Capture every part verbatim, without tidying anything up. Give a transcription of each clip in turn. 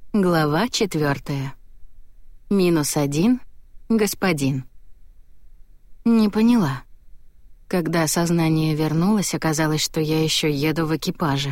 Глава четвертая. Минус один. Господин. Не поняла. Когда сознание вернулось, оказалось, что я еще еду в экипаже.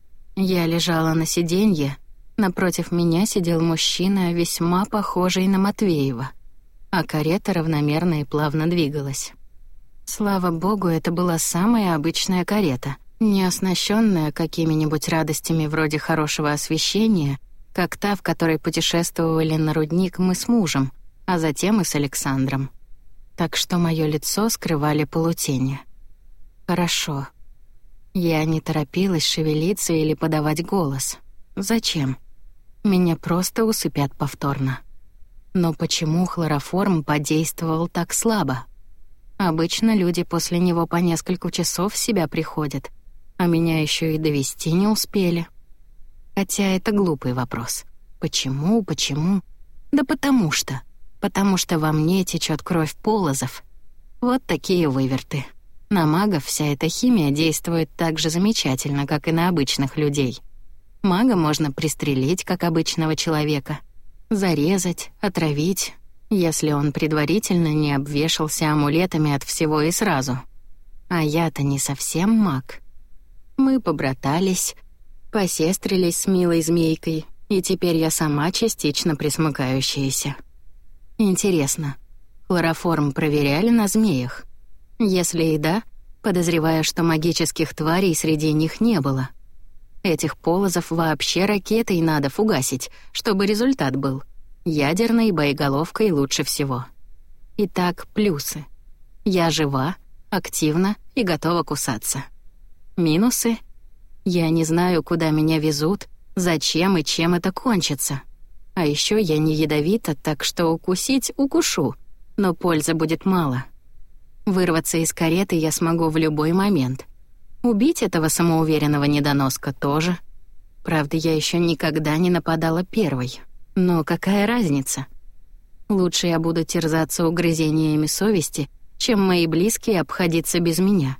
Я лежала на сиденье, напротив меня сидел мужчина, весьма похожий на Матвеева, а карета равномерно и плавно двигалась. Слава богу, это была самая обычная карета, не оснащенная какими-нибудь радостями вроде хорошего освещения, как та, в которой путешествовали на рудник мы с мужем, а затем и с Александром. Так что моё лицо скрывали полутени. Хорошо. Я не торопилась шевелиться или подавать голос. Зачем? Меня просто усыпят повторно. Но почему хлороформ подействовал так слабо? Обычно люди после него по несколько часов в себя приходят, а меня ещё и довести не успели. Хотя это глупый вопрос. Почему, почему? Да потому что. Потому что во мне течет кровь Полозов. Вот такие выверты. На магов вся эта химия действует так же замечательно, как и на обычных людей. Мага можно пристрелить, как обычного человека. Зарезать, отравить, если он предварительно не обвешался амулетами от всего и сразу. А я-то не совсем маг. Мы побратались, посестрились с милой змейкой, и теперь я сама частично пресмыкающаяся. Интересно, хлороформ проверяли на змеях? Если и да, подозреваю, что магических тварей среди них не было. Этих Полозов вообще ракетой надо фугасить, чтобы результат был. Ядерной боеголовкой лучше всего. Итак, плюсы. Я жива, активна и готова кусаться. Минусы — я не знаю, куда меня везут, зачем и чем это кончится. А еще я не ядовита, так что укусить укушу, но пользы будет мало. Вырваться из кареты я смогу в любой момент. Убить этого самоуверенного недоноска тоже. Правда, я еще никогда не нападала первой. Но какая разница? Лучше я буду терзаться угрызениями совести, чем мои близкие обходиться без меня.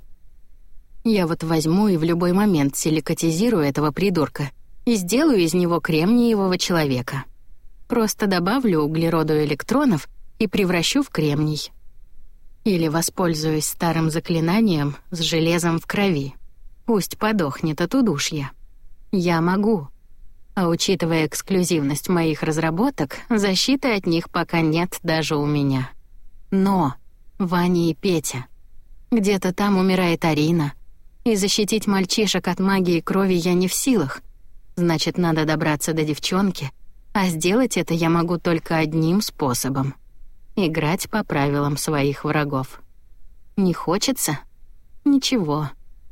Я вот возьму и в любой момент силикатизирую этого придурка и сделаю из него кремниевого человека. Просто добавлю углероду электронов и превращу в кремний. Или воспользуюсь старым заклинанием с железом в крови. Пусть подохнет от удушья. Я могу. А учитывая эксклюзивность моих разработок, защиты от них пока нет даже у меня. Но Ваня и Петя. Где-то там умирает Арина. И защитить мальчишек от магии крови я не в силах. Значит, надо добраться до девчонки, а сделать это я могу только одним способом — играть по правилам своих врагов. Не хочется? Ничего.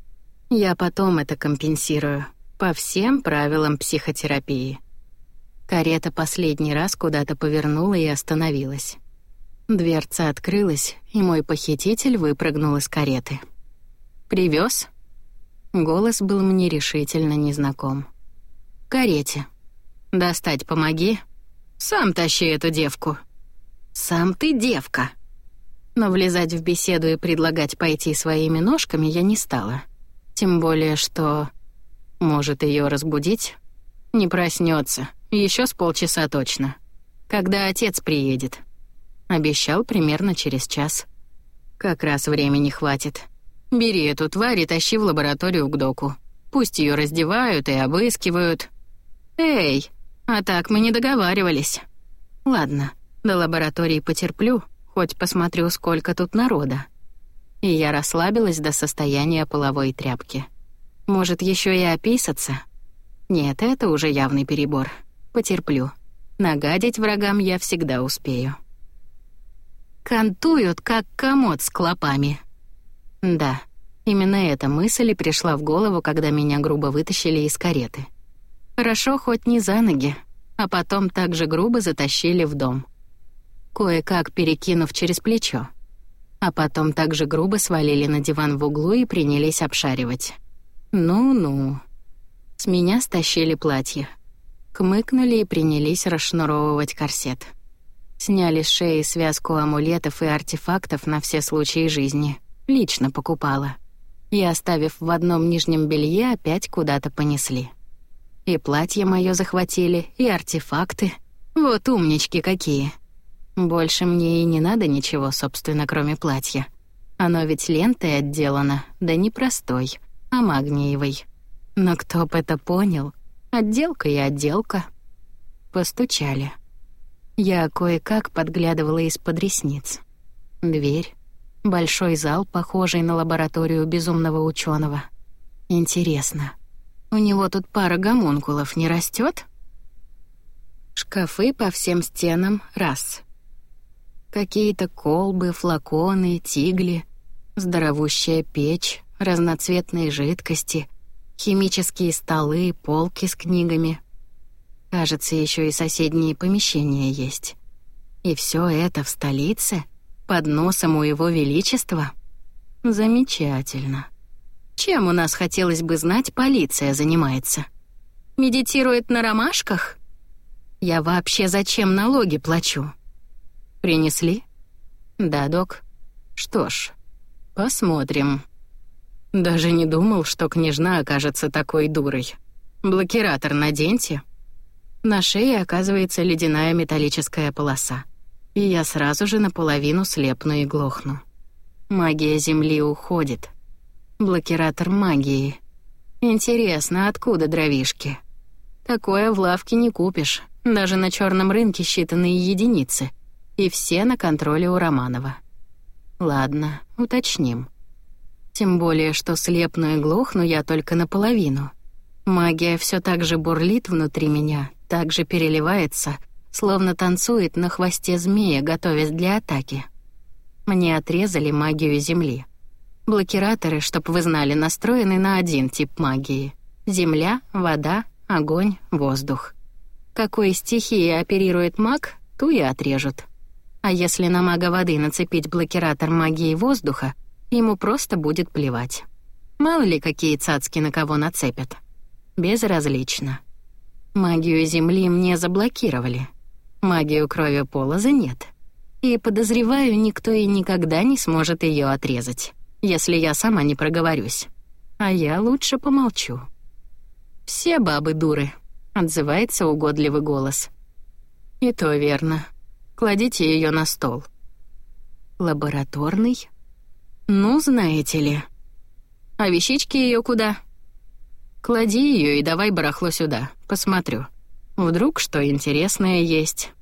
Я потом это компенсирую, по всем правилам психотерапии. Карета последний раз куда-то повернула и остановилась. Дверца открылась, и мой похититель выпрыгнул из кареты. «Привёз?» Голос был мне решительно незнаком. «В карете. Достать помоги. Сам тащи эту девку». «Сам ты девка». Но влезать в беседу и предлагать пойти своими ножками я не стала. Тем более, что... Может, её разбудить? Не проснётся. Ещё с полчаса точно. Когда отец приедет. Обещал примерно через час. Как раз времени хватит. Бери эту тварь и тащи в лабораторию к доку. Пусть её раздевают и обыскивают. Эй, а так мы не договаривались. Ладно, до лаборатории потерплю, хоть посмотрю, сколько тут народа. И я расслабилась до состояния половой тряпки. Может, ещё и описаться? Нет, это уже явный перебор. Потерплю. Нагадить врагам я всегда успею. Кантуют, как комод с клопами. Да, именно эта мысль и пришла в голову, когда меня грубо вытащили из кареты. Хорошо, хоть не за ноги, а потом так же грубо затащили в дом. Кое-как перекинув через плечо. А потом так же грубо свалили на диван в углу и принялись обшаривать. Ну-ну. С меня стащили платье. Кмыкнули и принялись расшнуровывать корсет. Сняли с шеи связку амулетов и артефактов на все случаи жизни. Лично покупала. И, оставив в одном нижнем белье, опять куда-то понесли. И платье моё захватили, и артефакты. Вот умнички какие. Больше мне и не надо ничего, собственно, кроме платья. Оно ведь лентой отделано, да не простой, а магниевой. Но кто б это понял? Отделка и отделка. Постучали. Я кое-как подглядывала из-под ресниц. Дверь. Большой зал, похожий на лабораторию безумного ученого. Интересно, у него тут пара гомункулов не растет? Шкафы по всем стенам — раз. Какие-то колбы, флаконы, тигли, здоровущая печь, разноцветные жидкости, химические столы, полки с книгами. Кажется, еще и соседние помещения есть. И все это в столице, под носом у Его Величества? Замечательно. Чем у нас, хотелось бы знать, полиция занимается? Медитирует на ромашках? Я вообще зачем налоги плачу? Принесли? Да, док. Что ж, посмотрим. Даже не думал, что княжна окажется такой дурой. Блокиратор наденьте. На шее оказывается ледяная металлическая полоса. И я сразу же наполовину слепну и глохну. Магия Земли уходит. Блокиратор магии. Интересно, откуда дровишки? Такое в лавке не купишь. Даже на черном рынке считанные единицы. И все на контроле у Романова. Ладно, уточним. Тем более, что слепну и глохну я только наполовину. Магия все так же бурлит внутри меня, так же переливается, словно танцует на хвосте змея, готовясь для атаки. Мне отрезали магию Земли. Блокираторы, чтоб вы знали, настроены на один тип магии. Земля, вода, огонь, воздух. Какой стихией оперирует маг, ту и отрежут. А если на мага воды нацепить блокиратор магии воздуха, ему просто будет плевать. Мало ли, какие цацки на кого нацепят. Безразлично. Магию Земли мне заблокировали. Магию крови Полоза нет. И, подозреваю, никто и никогда не сможет ее отрезать, если я сама не проговорюсь. А я лучше помолчу. «Все бабы дуры», — отзывается угодливый голос. «И то верно. Кладите ее на стол». «Лабораторный? Ну, знаете ли. А вещички ее куда?» «Клади ее и давай барахло сюда, посмотрю. Вдруг что интересное есть».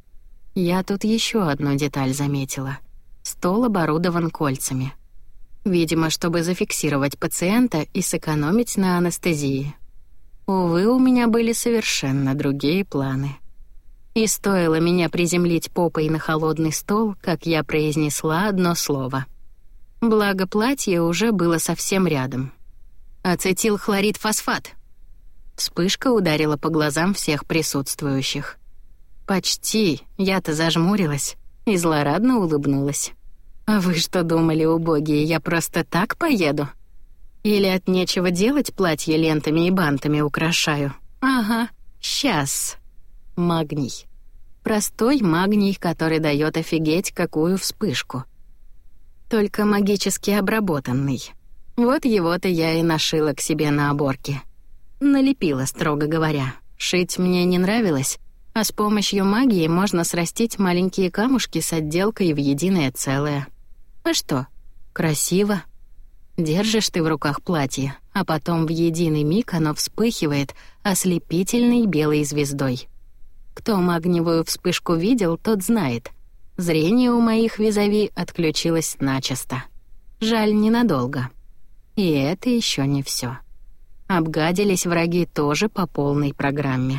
Я тут еще одну деталь заметила. Стол оборудован кольцами. Видимо, чтобы зафиксировать пациента и сэкономить на анестезии. Увы, у меня были совершенно другие планы. И стоило меня приземлить попой на холодный стол, как я произнесла одно слово. Благо, платье уже было совсем рядом. «Ацетилхлорид-фосфат!» Вспышка ударила по глазам всех присутствующих. Почти, я-то зажмурилась и злорадно улыбнулась. «А вы что думали, убогие, я просто так поеду? Или от нечего делать платье лентами и бантами украшаю? Ага, сейчас. Магний. Простой магний, который дает офигеть какую вспышку. Только магически обработанный. Вот его-то я и нашила к себе на оборке. Налепила, строго говоря. Шить мне не нравилось, а с помощью магии можно срастить маленькие камушки с отделкой в единое целое. А что? Красиво. Держишь ты в руках платье, а потом в единый миг оно вспыхивает ослепительной белой звездой. Кто магниевую вспышку видел, тот знает. Зрение у моих визави отключилось начисто. Жаль, ненадолго. И это еще не все. Обгадились враги тоже по полной программе.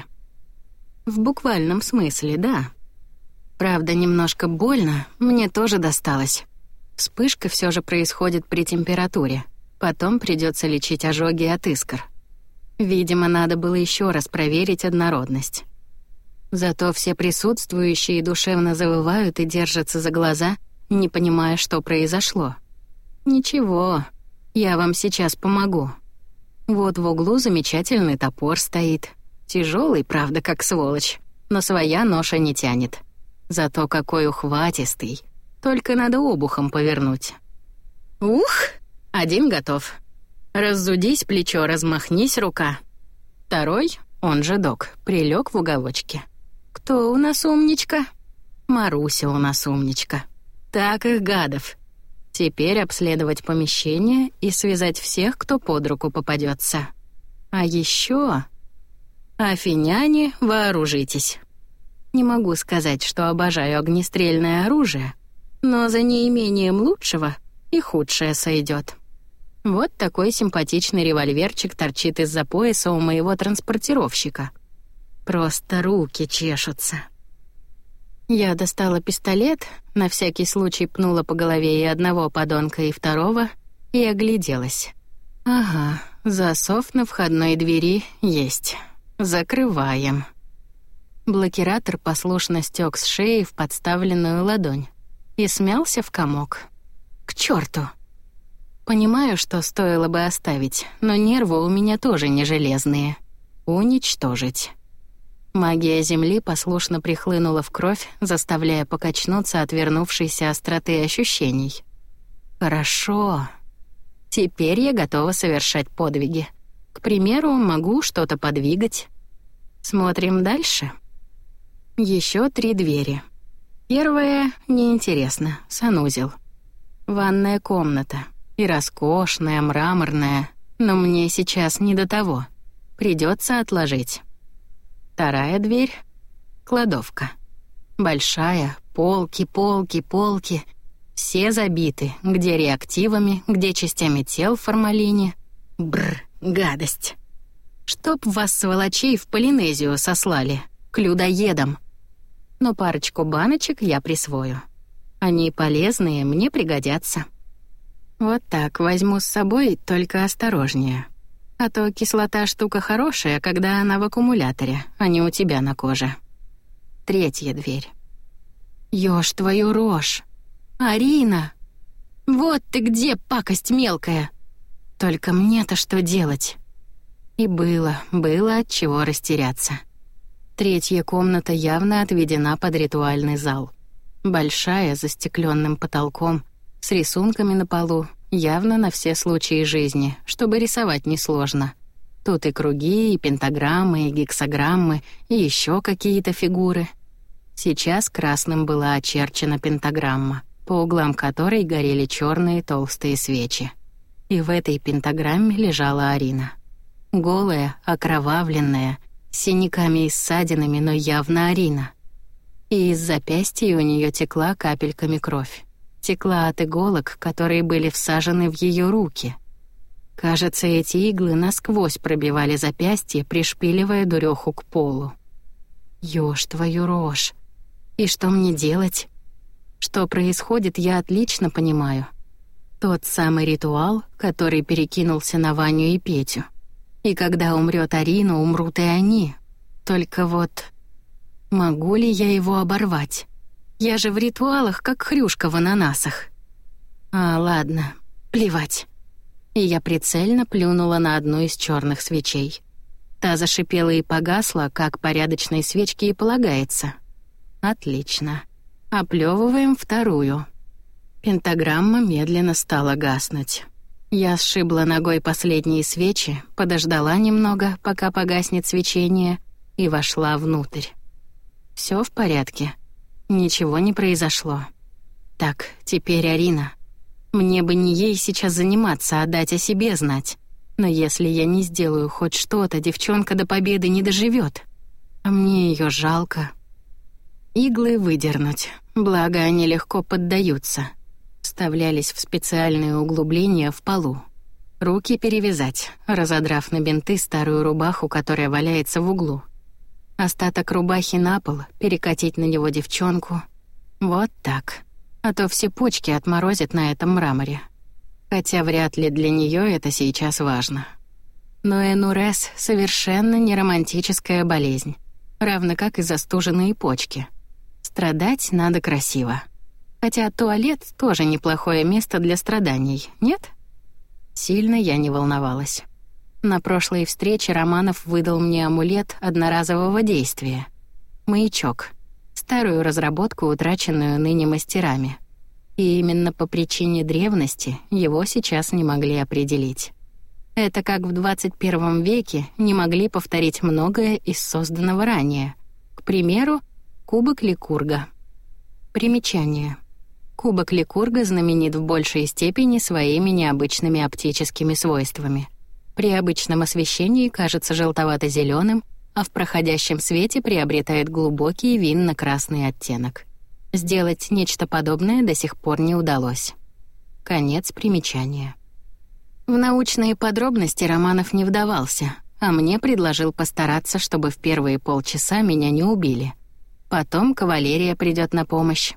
В буквальном смысле, да. Правда, немножко больно, мне тоже досталось. Вспышка все же происходит при температуре. Потом придется лечить ожоги от искр. Видимо, надо было еще раз проверить однородность. Зато все присутствующие душевно завывают и держатся за глаза, не понимая, что произошло. Ничего, я вам сейчас помогу. Вот в углу замечательный топор стоит. Тяжелый, правда, как сволочь, но своя ноша не тянет. Зато какой ухватистый. Только надо обухом повернуть. Ух, один готов. Раззудись плечо, размахнись рука. Второй — он же док, прилег в уголочке. Кто у нас умничка? Маруся у нас умничка. Так их гадов. Теперь обследовать помещение и связать всех, кто под руку попадется. А еще... Афиняне, вооружитесь. Не могу сказать, что обожаю огнестрельное оружие, но за неимением лучшего и худшее сойдет. Вот такой симпатичный револьверчик торчит из-за пояса у моего транспортировщика. Просто руки чешутся. Я достала пистолет, на всякий случай пнула по голове и одного подонка, и второго, и огляделась. Ага, засов на входной двери есть. Закрываем. Блокиратор послушно стёк с шеи в подставленную ладонь и смялся в комок. К чёрту! Понимаю, что стоило бы оставить, но нервы у меня тоже не железные. Уничтожить. Магия Земли послушно прихлынула в кровь, заставляя покачнуться от вернувшейся остроты ощущений. Хорошо. Теперь я готова совершать подвиги. К примеру, могу что-то подвигать. Смотрим дальше. Еще три двери. Первая неинтересна, санузел. Ванная комната. И роскошная, мраморная, но мне сейчас не до того. Придется отложить. Вторая дверь — кладовка. Большая, полки, полки, полки. Все забиты, где реактивами, где частями тел в формалине. Бррр, гадость. Чтоб вас, сволочей, в Полинезию сослали, к людоедам. Но парочку баночек я присвою. Они полезные, мне пригодятся. Вот так возьму с собой, только осторожнее. А то кислота штука хорошая, когда она в аккумуляторе, а не у тебя на коже. Третья дверь. Ёж твою рожь! Арина! Вот ты где, пакость мелкая! Только мне-то что делать? И было, было от чего растеряться. Третья комната явно отведена под ритуальный зал. Большая, с застеклённым потолком, с рисунками на полу, явно на все случаи жизни, чтобы рисовать несложно. Тут и круги, и пентаграммы, и гексаграммы, и еще какие-то фигуры. Сейчас красным была очерчена пентаграмма, по углам которой горели черные толстые свечи. И в этой пентаграмме лежала Арина. Голая, окровавленная, с синяками и ссадинами, но явно Арина. И из запястья у нее текла капельками кровь. Текла от иголок, которые были всажены в ее руки. Кажется, эти иглы насквозь пробивали запястье, пришпиливая дуреху к полу. Ёж твою рожь! И что мне делать? Что происходит, я отлично понимаю. Тот самый ритуал, который перекинулся на Ваню и Петю. И когда умрет Арина, умрут и они. Только вот... Могу ли я его оборвать? Я же в ритуалах, как хрюшка в ананасах. А, ладно, плевать. И я прицельно плюнула на одну из черных свечей. Та зашипела и погасла, как порядочной свечке и полагается. Отлично. Оплёвываем вторую. Пентаграмма медленно стала гаснуть. Я сшибла ногой последние свечи, подождала немного, пока погаснет свечение, и вошла внутрь. Всё в порядке. Ничего не произошло. Так, теперь Арина. Мне бы не ей сейчас заниматься, а дать о себе знать. Но если я не сделаю хоть что-то, девчонка до победы не доживет. А мне ее жалко. Иглы выдернуть, благо они легко поддаются. Вставлялись в специальные углубления в полу. Руки перевязать, разодрав на бинты старую рубаху, которая валяется в углу. Остаток рубахи на пол, перекатить на него девчонку. Вот так. А то все почки отморозят на этом мраморе. Хотя вряд ли для нее это сейчас важно. Но энурез — совершенно не романтическая болезнь, равно как и застуженные почки. Страдать надо красиво. Хотя туалет тоже неплохое место для страданий, нет? Сильно я не волновалась. На прошлой встрече Романов выдал мне амулет одноразового действия. Маячок. Старую разработку, утраченную ныне мастерами. И именно по причине древности его сейчас не могли определить. Это как в двадцать первом веке не могли повторить многое из созданного ранее. К примеру, кубок Ликурга. Примечание. Кубок Ликурга знаменит в большей степени своими необычными оптическими свойствами. При обычном освещении кажется желтовато-зелёным, а в проходящем свете приобретает глубокий винно-красный оттенок. Сделать нечто подобное до сих пор не удалось. Конец примечания. В научные подробности Романов не вдавался, а мне предложил постараться, чтобы в первые полчаса меня не убили. Потом кавалерия придёт на помощь.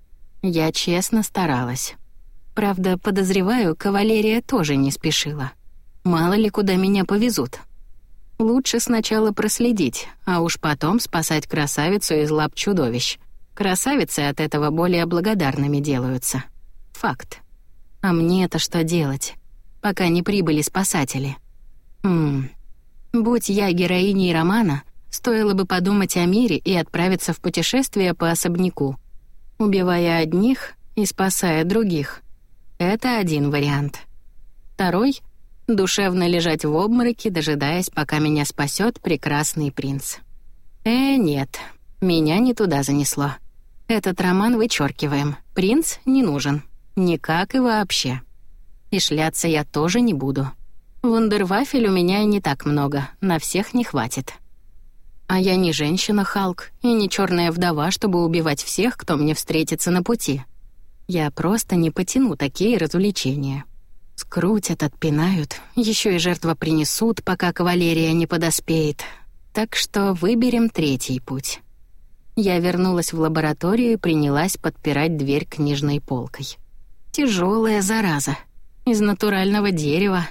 Я честно старалась. Правда, подозреваю, кавалерия тоже не спешила. Мало ли куда меня повезут. Лучше сначала проследить, а уж потом спасать красавицу из лап чудовищ. Красавицы от этого более благодарными делаются. Факт. А мне-то что делать, пока не прибыли спасатели? Хм. Будь я героиней романа, стоило бы подумать о мире и отправиться в путешествие по особняку, убивая одних и спасая других. Это один вариант. Второй — душевно лежать в обмороке, дожидаясь, пока меня спасет прекрасный принц. Э, нет, меня не туда занесло. Этот роман вычеркиваем. Принц не нужен. Никак и вообще. И шляться я тоже не буду. Вундервафель у меня и не так много, на всех не хватит. А я не женщина-Халк и не черная вдова, чтобы убивать всех, кто мне встретится на пути. Я просто не потяну такие развлечения. Скрутят, отпинают, еще и жертва принесут, пока кавалерия не подоспеет. Так что выберем третий путь. Я вернулась в лабораторию и принялась подпирать дверь книжной полкой. Тяжелая зараза. Из натурального дерева.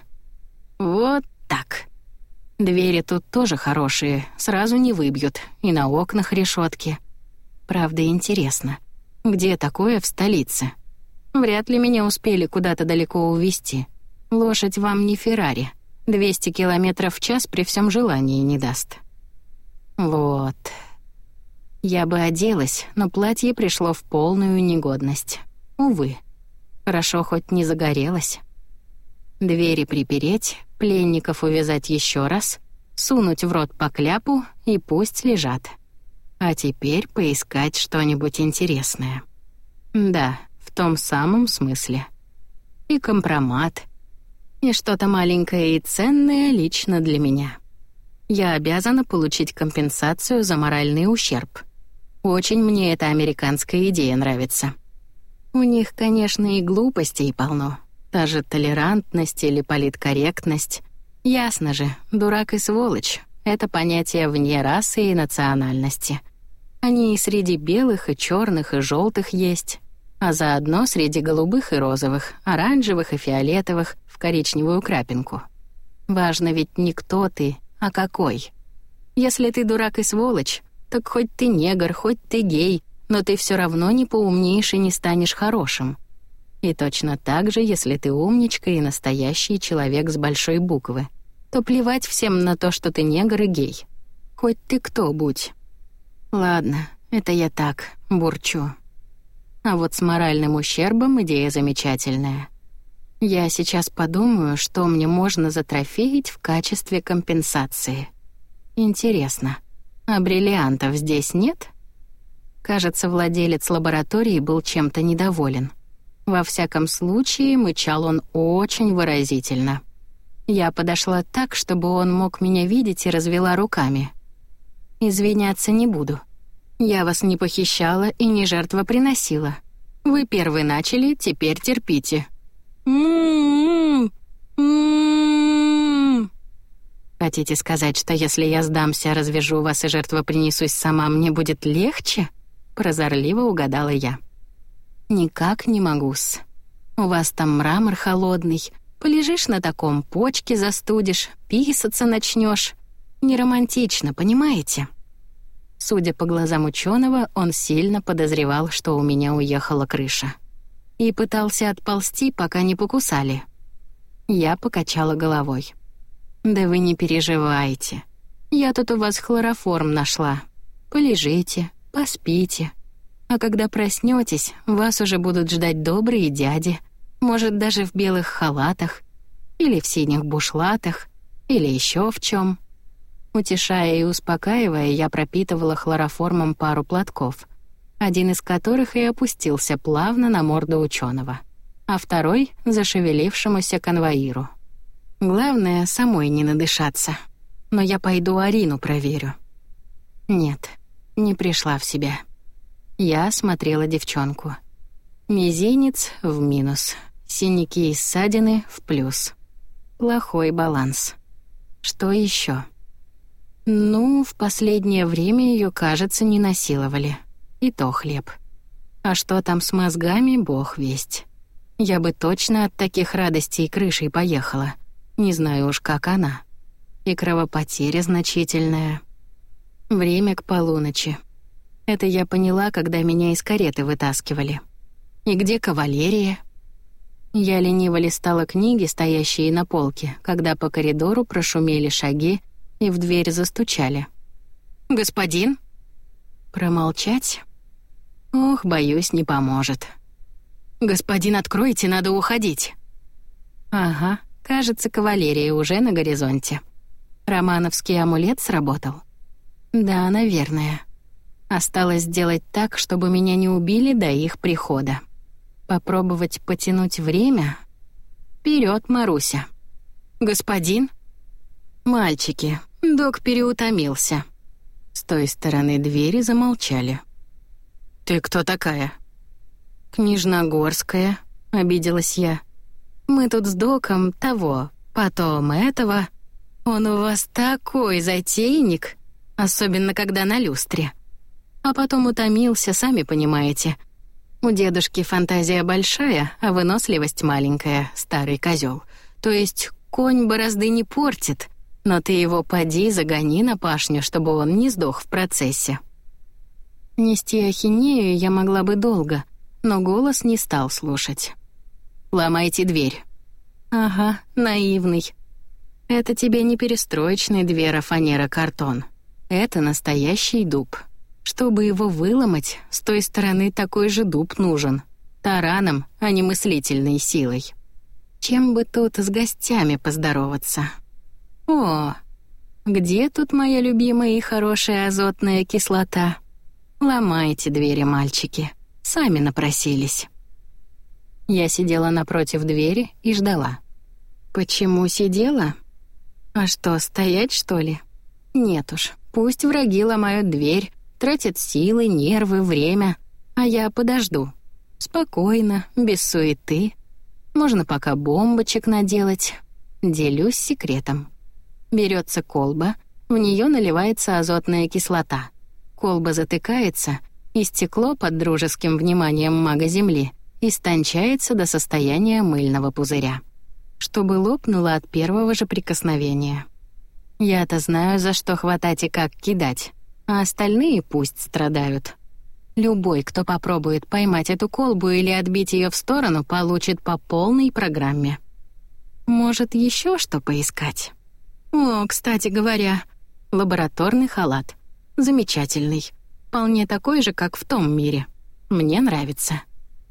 Вот так. Двери тут тоже хорошие, сразу не выбьют, и на окнах решетки. Правда, интересно, где такое в столице? Вряд ли меня успели куда-то далеко увезти. Лошадь вам не Феррари. двести километров в час при всем желании не даст. Вот. Я бы оделась, но платье пришло в полную негодность. Увы. Хорошо, хоть не загорелась. Двери припереть, пленников увязать еще раз, сунуть в рот по кляпу и пусть лежат. А теперь поискать что-нибудь интересное. Да, в том самом смысле. И компромат, и что-то маленькое и ценное лично для меня. Я обязана получить компенсацию за моральный ущерб. Очень мне эта американская идея нравится. У них, конечно, и глупостей полно. Та же толерантность или политкорректность. Ясно же, дурак и сволочь — это понятия вне расы и национальности. Они и среди белых, и черных, и желтых есть, а заодно среди голубых и розовых, оранжевых и фиолетовых в коричневую крапинку. Важно ведь не кто ты, а какой. Если ты дурак и сволочь, так хоть ты негр, хоть ты гей, но ты все равно не поумнеешь и не станешь хорошим. И точно так же, если ты умничка и настоящий человек с большой буквы, то плевать всем на то, что ты негр и гей. Хоть ты кто будь. Ладно, это я так, бурчу. А вот с моральным ущербом идея замечательная. Я сейчас подумаю, что мне можно затрофеить в качестве компенсации. Интересно, а бриллиантов здесь нет? Кажется, владелец лаборатории был чем-то недоволен. Во всяком случае, мычал он очень выразительно. Я подошла так, чтобы он мог меня видеть, и развела руками. Извиняться не буду. Я вас не похищала и не жертвоприносила. Вы первые начали, теперь терпите. М-м-м. М-м-м. Хотите сказать, что если я сдамся, развяжу вас и жертвопринесусь сама, мне будет легче? Прозорливо угадала я. Никак не могу-с. У вас там мрамор холодный. Полежишь на таком, почки застудишь, писаться начнешь. Неромантично, понимаете? Судя по глазам ученого, он сильно подозревал, что у меня уехала крыша. И пытался отползти, пока не покусали. Я покачала головой. «Да вы не переживайте. Я тут у вас хлороформ нашла. Полежите, поспите. А когда проснётесь, вас уже будут ждать добрые дяди, может, даже в белых халатах. или в синих бушлатах, или еще в чем. Утешая и успокаивая, я пропитывала хлороформом пару платков, один из которых и опустился плавно на морду ученого, а второй — зашевелившемуся конвоиру. Главное, самой не надышаться. Но я пойду Арину проверю. Нет, не пришла в себя. Я осмотрела девчонку. Мизинец в минус, синяки и ссадины в плюс. Плохой баланс. Что еще? Ну, в последнее время ее, кажется, не насиловали. И то хлеб. А что там с мозгами, бог весть. Я бы точно от таких радостей крышей поехала. Не знаю уж, как она. И кровопотеря значительная. Время к полуночи. Это я поняла, когда меня из кареты вытаскивали. И где кавалерия? Я лениво листала книги, стоящие на полке, когда по коридору прошумели шаги и в дверь застучали. «Господин?» Промолчать? Ох, боюсь, не поможет. «Господин, откройте, надо уходить». Ага, кажется, кавалерия уже на горизонте. Романовский амулет сработал? Да, наверное. Осталось сделать так, чтобы меня не убили до их прихода. Попробовать потянуть время? Вперед, Маруся. «Господин?» «Мальчики, док переутомился». С той стороны двери замолчали. «Ты кто такая?» «Княжногорская», — обиделась я. «Мы тут с доком того, потом этого. Он у вас такой затейник, особенно когда на люстре. А потом утомился, сами понимаете. У дедушки фантазия большая, а выносливость маленькая, старый козел. То есть конь борозды не портит, но ты его поди загони на пашню, чтобы он не сдох в процессе». Нести ахинею я могла бы долго, но голос не стал слушать. «Ломайте дверь». «Ага, наивный. Это тебе не перестроечный двера, фанера, картон. Это настоящий дуб. Чтобы его выломать, с той стороны такой же дуб нужен. Тараном, а не мыслительной силой. Чем бы тут с гостями поздороваться? О, где тут моя любимая и хорошая азотная кислота? Ломайте двери, мальчики. Сами напросились». Я сидела напротив двери и ждала. Почему сидела? А что, стоять, что ли? Нет уж, пусть враги ломают дверь, тратят силы, нервы, время, а я подожду. Спокойно, без суеты. Можно пока бомбочек наделать. Делюсь секретом. Берется колба, в нее наливается азотная кислота. Колба затыкается, и стекло под дружеским вниманием мага Земли истончается до состояния мыльного пузыря, чтобы лопнуло от первого же прикосновения. Я-то знаю, за что хватать и как кидать, а остальные пусть страдают. Любой, кто попробует поймать эту колбу или отбить ее в сторону, получит по полной программе. Может, еще что поискать? О, кстати говоря, лабораторный халат. Замечательный. Вполне такой же, как в том мире. Мне нравится.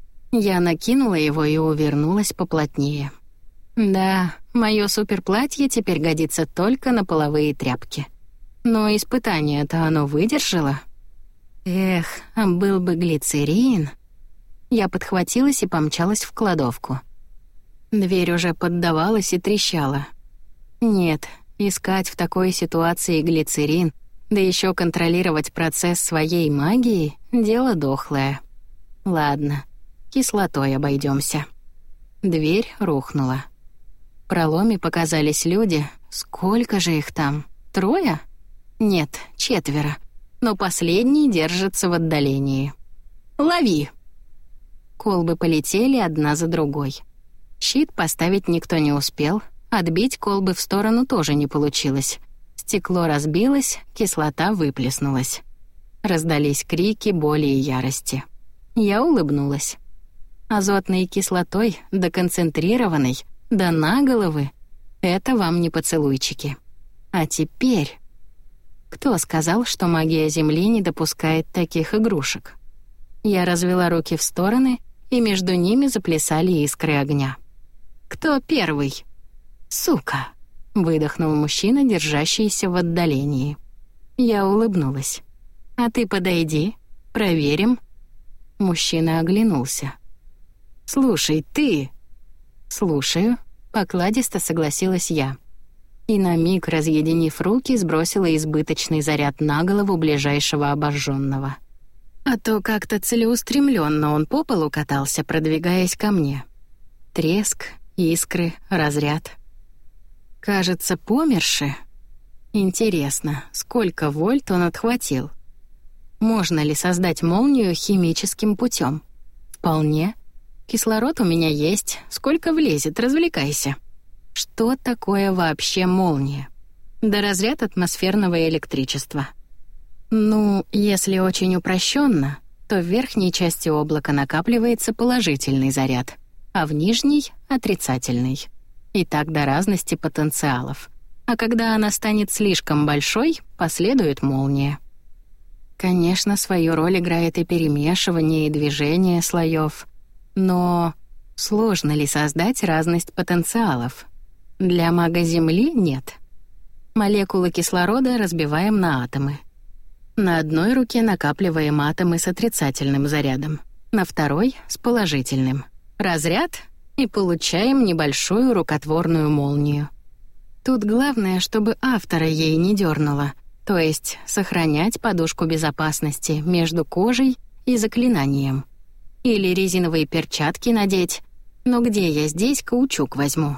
Я накинула его и увернулась поплотнее. Да, мое суперплатье теперь годится только на половые тряпки. Но испытание-то оно выдержало. Эх, а был бы глицерин. Я подхватилась и помчалась в кладовку. Дверь уже поддавалась и трещала. Нет, искать в такой ситуации глицерин, да еще контролировать процесс своей магии — дело дохлое. Ладно, кислотой обойдемся. Дверь рухнула. В проломе показались люди. Сколько же их там? Трое? Нет, четверо. Но последний держится в отдалении. «Лови!» Колбы полетели одна за другой. Щит поставить никто не успел, отбить колбы в сторону тоже не получилось. Стекло разбилось, кислота выплеснулась. Раздались крики боли и ярости. Я улыбнулась. Азотной кислотой, да концентрированной, да на головы — это вам не поцелуйчики. А теперь... Кто сказал, что магия Земли не допускает таких игрушек? Я развела руки в стороны, и между ними заплясали искры огня. Кто первый? «Сука!» — выдохнул мужчина, держащийся в отдалении. Я улыбнулась. «А ты подойди, проверим». Мужчина оглянулся. «Слушай, ты...» «Слушаю», — покладисто согласилась я. И на миг, разъединив руки, сбросила избыточный заряд на голову ближайшего обожженного. А то как-то целеустремленно он по полу катался, продвигаясь ко мне. Треск, искры, разряд. Кажется, померши. Интересно, сколько вольт он отхватил? Можно ли создать молнию химическим путем? Вполне. Кислород у меня есть, сколько влезет, развлекайся. Что такое вообще молния? Да разряд атмосферного электричества. Ну, если очень упрощенно, то в верхней части облака накапливается положительный заряд, а в нижней — отрицательный. И так до разности потенциалов. А когда она станет слишком большой, последует молния. Конечно, свою роль играет и перемешивание, и движение слоев. Но сложно ли создать разность потенциалов? Для мага Земли нет. Молекулы кислорода разбиваем на атомы. На одной руке накапливаем атомы с отрицательным зарядом, на второй — с положительным. Разряд — и получаем небольшую рукотворную молнию. Тут главное, чтобы автора ей не дёрнуло, то есть сохранять подушку безопасности между кожей и заклинанием. Или резиновые перчатки надеть. Но где я здесь каучук возьму?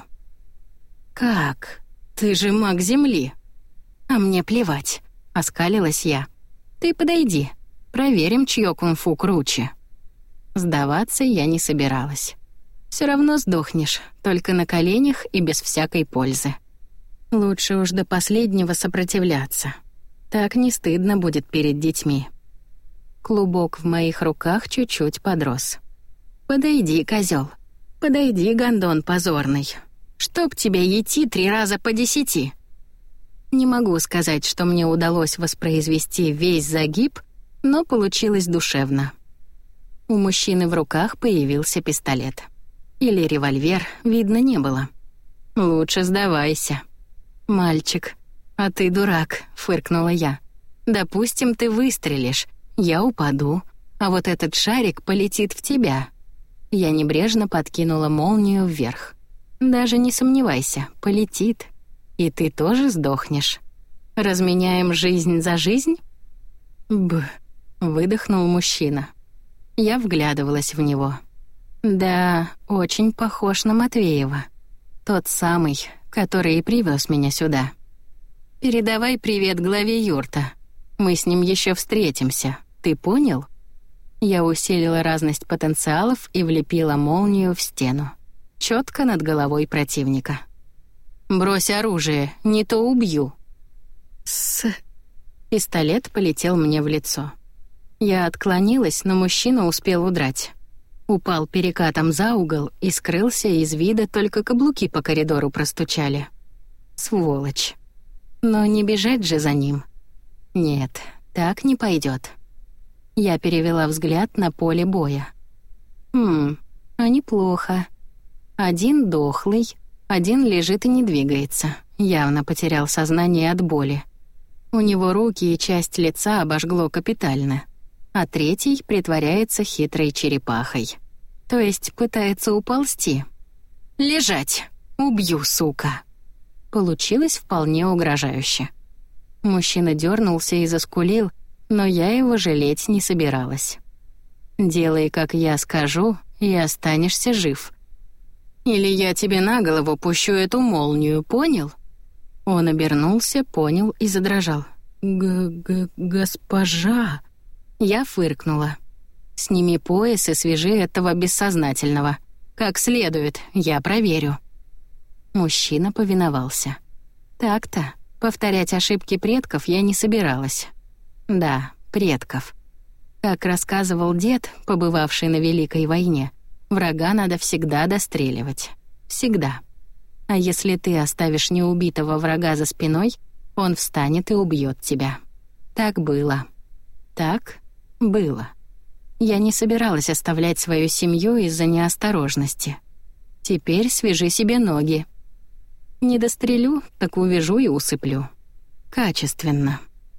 «Как? Ты же маг Земли!» «А мне плевать», — оскалилась я. «Ты подойди, проверим, чьё кунг-фу круче». Сдаваться я не собиралась. Всё равно сдохнешь, только на коленях и без всякой пользы. Лучше уж до последнего сопротивляться. Так не стыдно будет перед детьми. Клубок в моих руках чуть-чуть подрос. «Подойди, козёл. Подойди, гондон позорный. Чтоб тебя идти три раза по десяти». Не могу сказать, что мне удалось воспроизвести весь загиб, но получилось душевно. У мужчины в руках появился пистолет. Или револьвер, видно не было. «Лучше сдавайся». «Мальчик, а ты дурак», — фыркнула я. «Допустим, ты выстрелишь, я упаду, а вот этот шарик полетит в тебя». Я небрежно подкинула молнию вверх. «Даже не сомневайся, полетит. И ты тоже сдохнешь. Разменяем жизнь за жизнь?» «Б», — выдохнул мужчина. Я вглядывалась в него. Да, очень похож на Матвеева. Тот самый, который и привез меня сюда. «Передавай привет главе юрта. Мы с ним еще встретимся. Ты понял?» Я усилила разность потенциалов и влепила молнию в стену. Четко над головой противника. «Брось оружие, не то убью». «С...» Пистолет полетел мне в лицо. Я отклонилась, но мужчина успел удрать. Упал перекатом за угол и скрылся из вида, только каблуки по коридору простучали. Сволочь. Но не бежать же за ним. Нет, так не пойдет. Я перевела взгляд на поле боя. Хм, а неплохо. Один дохлый, один лежит и не двигается. Явно потерял сознание от боли. У него руки и часть лица обожгло капитально. А третий притворяется хитрой черепахой. То есть пытается уползти. «Лежать! Убью, сука!» Получилось вполне угрожающе. Мужчина дернулся и заскулил, но я его жалеть не собиралась. «Делай, как я скажу, и останешься жив. Или я тебе на голову пущу эту молнию, понял?» Он обернулся, понял и задрожал. «Г-г-госпожа...» Я фыркнула. «Сними пояс и свяжи этого бессознательного. Как следует, я проверю». Мужчина повиновался. Так-то, повторять ошибки предков я не собиралась. Да, предков. Как рассказывал дед, побывавший на Великой войне, врага надо всегда достреливать. Всегда. А если ты оставишь неубитого врага за спиной, он встанет и убьет тебя. Так было. Так было. Я не собиралась оставлять свою семью из-за неосторожности. Теперь свяжи себе ноги. Не дострелю, так увяжу и усыплю. Качественно.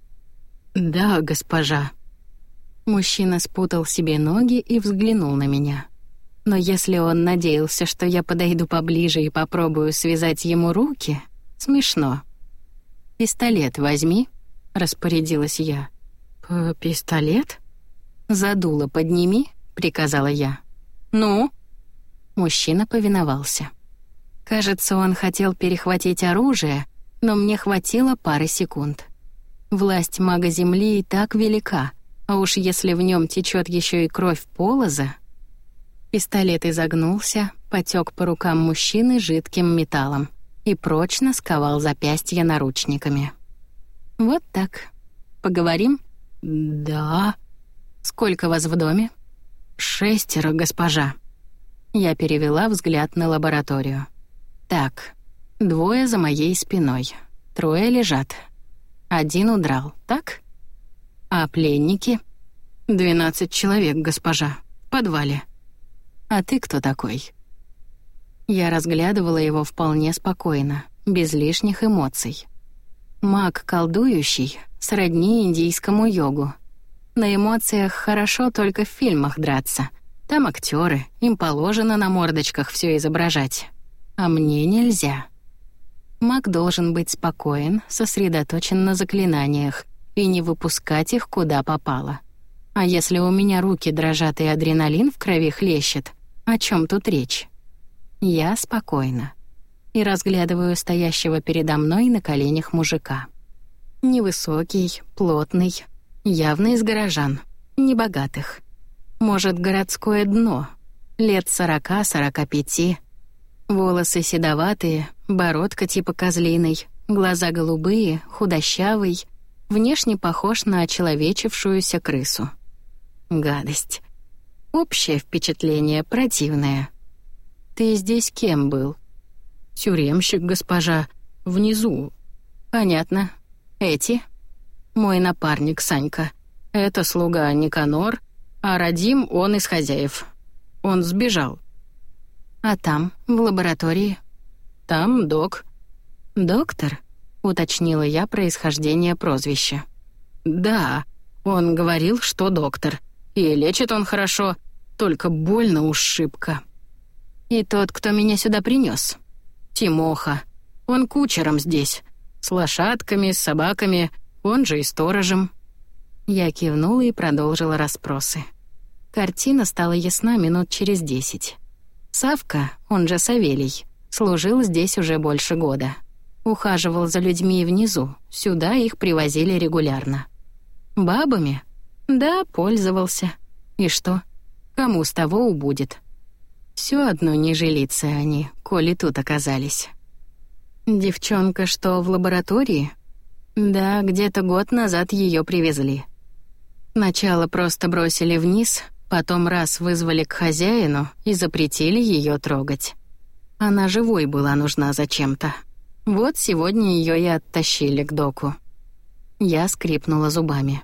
Да, госпожа. Мужчина спутал себе ноги и взглянул на меня. Но если он надеялся, что я подойду поближе и попробую связать ему руки, смешно. «Пистолет возьми», — распорядилась я. «Пистолет?» «Задуло подними», — приказала я. «Ну?» Мужчина повиновался. Кажется, он хотел перехватить оружие, но мне хватило пары секунд. Власть мага Земли и так велика, а уж если в нем течет еще и кровь Полоза... Пистолет изогнулся, потек по рукам мужчины жидким металлом и прочно сковал запястья наручниками. «Вот так. Поговорим?» «Да». «Сколько вас в доме?» «Шестеро, госпожа». Я перевела взгляд на лабораторию. «Так, двое за моей спиной, трое лежат. Один удрал, так? А пленники?» «Двенадцать человек, госпожа, в подвале». «А ты кто такой?» Я разглядывала его вполне спокойно, без лишних эмоций. Маг колдующий, сродни индийскому йогу. На эмоциях хорошо только в фильмах драться. Там актеры, им положено на мордочках все изображать. А мне нельзя. Маг должен быть спокоен, сосредоточен на заклинаниях и не выпускать их куда попало. А если у меня руки дрожат и адреналин в крови хлещет, о чем тут речь? Я спокойна. И разглядываю стоящего передо мной на коленях мужика. Невысокий, плотный, явно из горожан, небогатых. Может, городское дно, лет сорока-сорока пяти. Волосы седоватые, бородка типа козлиной, глаза голубые, худощавый, внешне похож на очеловечившуюся крысу. Гадость. Общее впечатление противное. «Ты здесь кем был?» «Тюремщик, госпожа. Внизу». «Понятно. Эти?» «Мой напарник Санька. Это слуга Никанор, а Радим он из хозяев. Он сбежал». «А там, в лаборатории?» «Там док». «Доктор?» — уточнила я происхождение прозвища. «Да, он говорил, что доктор. И лечит он хорошо, только больно уж шибко». «И тот, кто меня сюда принес? «Тимоха. Он кучером здесь. С лошадками, с собаками, он же и сторожем». Я кивнула и продолжила расспросы. Картина стала ясна минут через десять. Савка, он же Савелий, служил здесь уже больше года. Ухаживал за людьми внизу, сюда их привозили регулярно. Бабами? Да, пользовался. И что? Кому с того убудет? Всё одно не жилицы они, коли тут оказались. Девчонка, что в лаборатории? Да, где-то год назад её привезли. Сначала просто бросили вниз, потом раз вызвали к хозяину и запретили её трогать. Она живой была нужна зачем-то. Вот сегодня её и оттащили к доку. Я скрипнула зубами.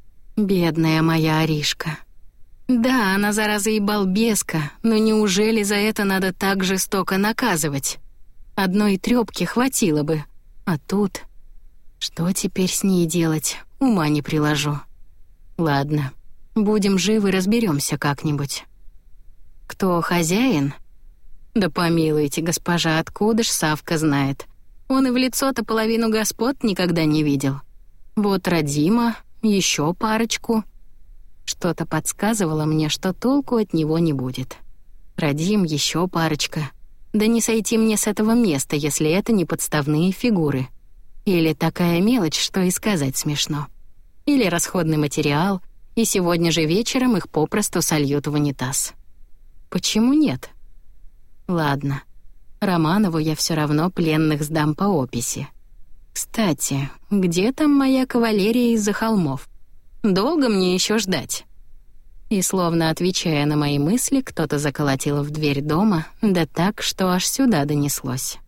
Бедная моя Аришка. Да, она зараза и балбеска, но неужели за это надо так жестоко наказывать? Одной трёпки хватило бы, а тут... Что теперь с ней делать, ума не приложу. Ладно, будем живы, разберёмся как-нибудь. Кто хозяин? Да помилуйте, госпожа, откуда ж Савка знает? Он и в лицо-то половину господ никогда не видел. Вот Радима, ещё парочку. Что-то подсказывало мне, что толку от него не будет. Радим, ещё парочка. Да не сойти мне с этого места, если это не подставные фигуры. Или такая мелочь, что и сказать смешно. Или расходный материал, и сегодня же вечером их попросту сольют в унитаз. Почему нет? Ладно. Романову я всё равно пленных сдам по описи. Кстати, где там моя кавалерия из-за холмов? Долго мне ещё ждать? И словно отвечая на мои мысли, кто-то заколотил в дверь дома, да так, что аж сюда донеслось.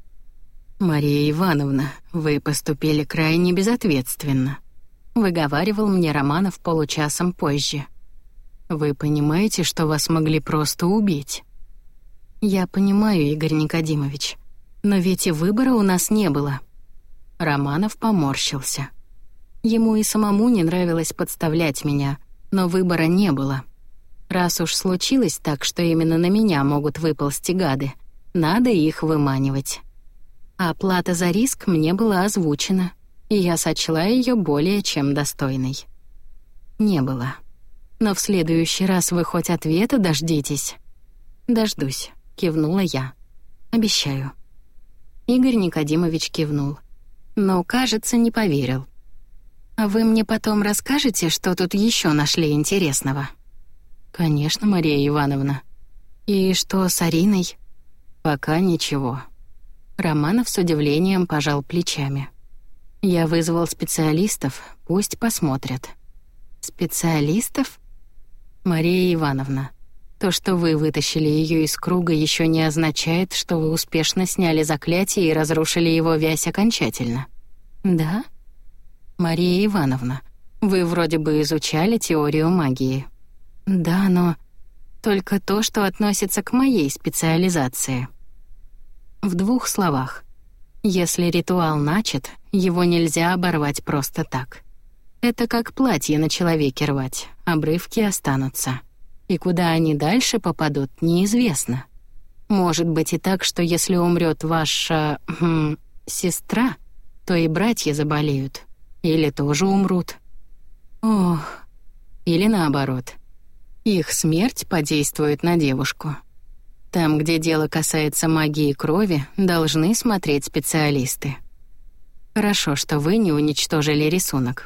«Мария Ивановна, вы поступили крайне безответственно», — выговаривал мне Романов получасом позже. «Вы понимаете, что вас могли просто убить?» «Я понимаю, Игорь Никодимович. Но ведь и выбора у нас не было. Романов поморщился. Ему и самому не нравилось подставлять меня, но выбора не было. Раз уж случилось так, что именно на меня могут выползти гады, надо их выманивать. А плата за риск мне была озвучена, и я сочла ее более чем достойной. Не было. Но в следующий раз вы хоть ответа дождитесь. «Дождусь», — кивнула я. «Обещаю». Игорь Никодимович кивнул. Но, кажется, не поверил. «А вы мне потом расскажете, что тут еще нашли интересного?» «Конечно, Мария Ивановна». «И что с Ариной?» «Пока ничего». Романов с удивлением пожал плечами. «Я вызвал специалистов, пусть посмотрят». «Специалистов?» «Мария Ивановна, то, что вы вытащили ее из круга, еще не означает, что вы успешно сняли заклятие и разрушили его вязь окончательно». «Да?» «Мария Ивановна, вы вроде бы изучали теорию магии». «Да, но только то, что относится к моей специализации». В двух словах. Если ритуал начат, его нельзя оборвать просто так. Это как платье на человеке рвать, обрывки останутся. И куда они дальше попадут, неизвестно. Может быть и так, что если умрет ваша... Хм, сестра, то и братья заболеют. Или тоже умрут. Ох. Или наоборот. Их смерть подействует на девушку. Там, где дело касается магии крови, должны смотреть специалисты. Хорошо, что вы не уничтожили рисунок.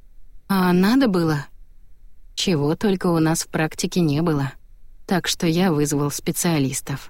А надо было? Чего только у нас в практике не было. Так что я вызвал специалистов.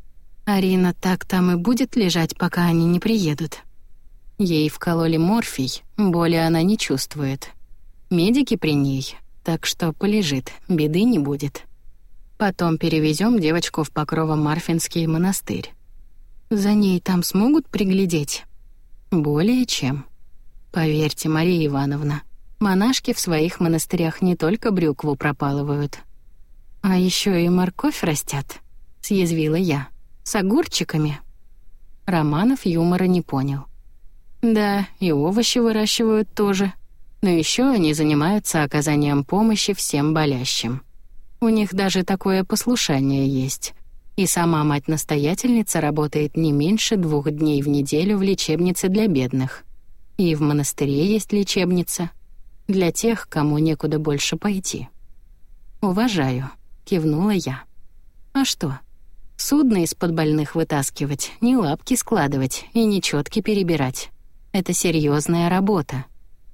Арина так там и будет лежать, пока они не приедут. Ей вкололи морфий, боли она не чувствует. Медики при ней, так что полежит, беды не будет. Потом перевезем девочку в Покрово-Марфинский монастырь. За ней там смогут приглядеть? Более чем. Поверьте, Мария Ивановна, монашки в своих монастырях не только брюкву пропалывают. А еще и морковь растят, съязвила я. С огурчиками. Романов юмора не понял. Да, и овощи выращивают тоже. Но еще они занимаются оказанием помощи всем болящим. У них даже такое послушание есть. И сама мать-настоятельница работает не меньше двух дней в неделю в лечебнице для бедных. И в монастыре есть лечебница. Для тех, кому некуда больше пойти. «Уважаю», — кивнула я. «А что? Судно из-под больных вытаскивать, не лапки складывать и не четки перебирать. Это серьезная работа.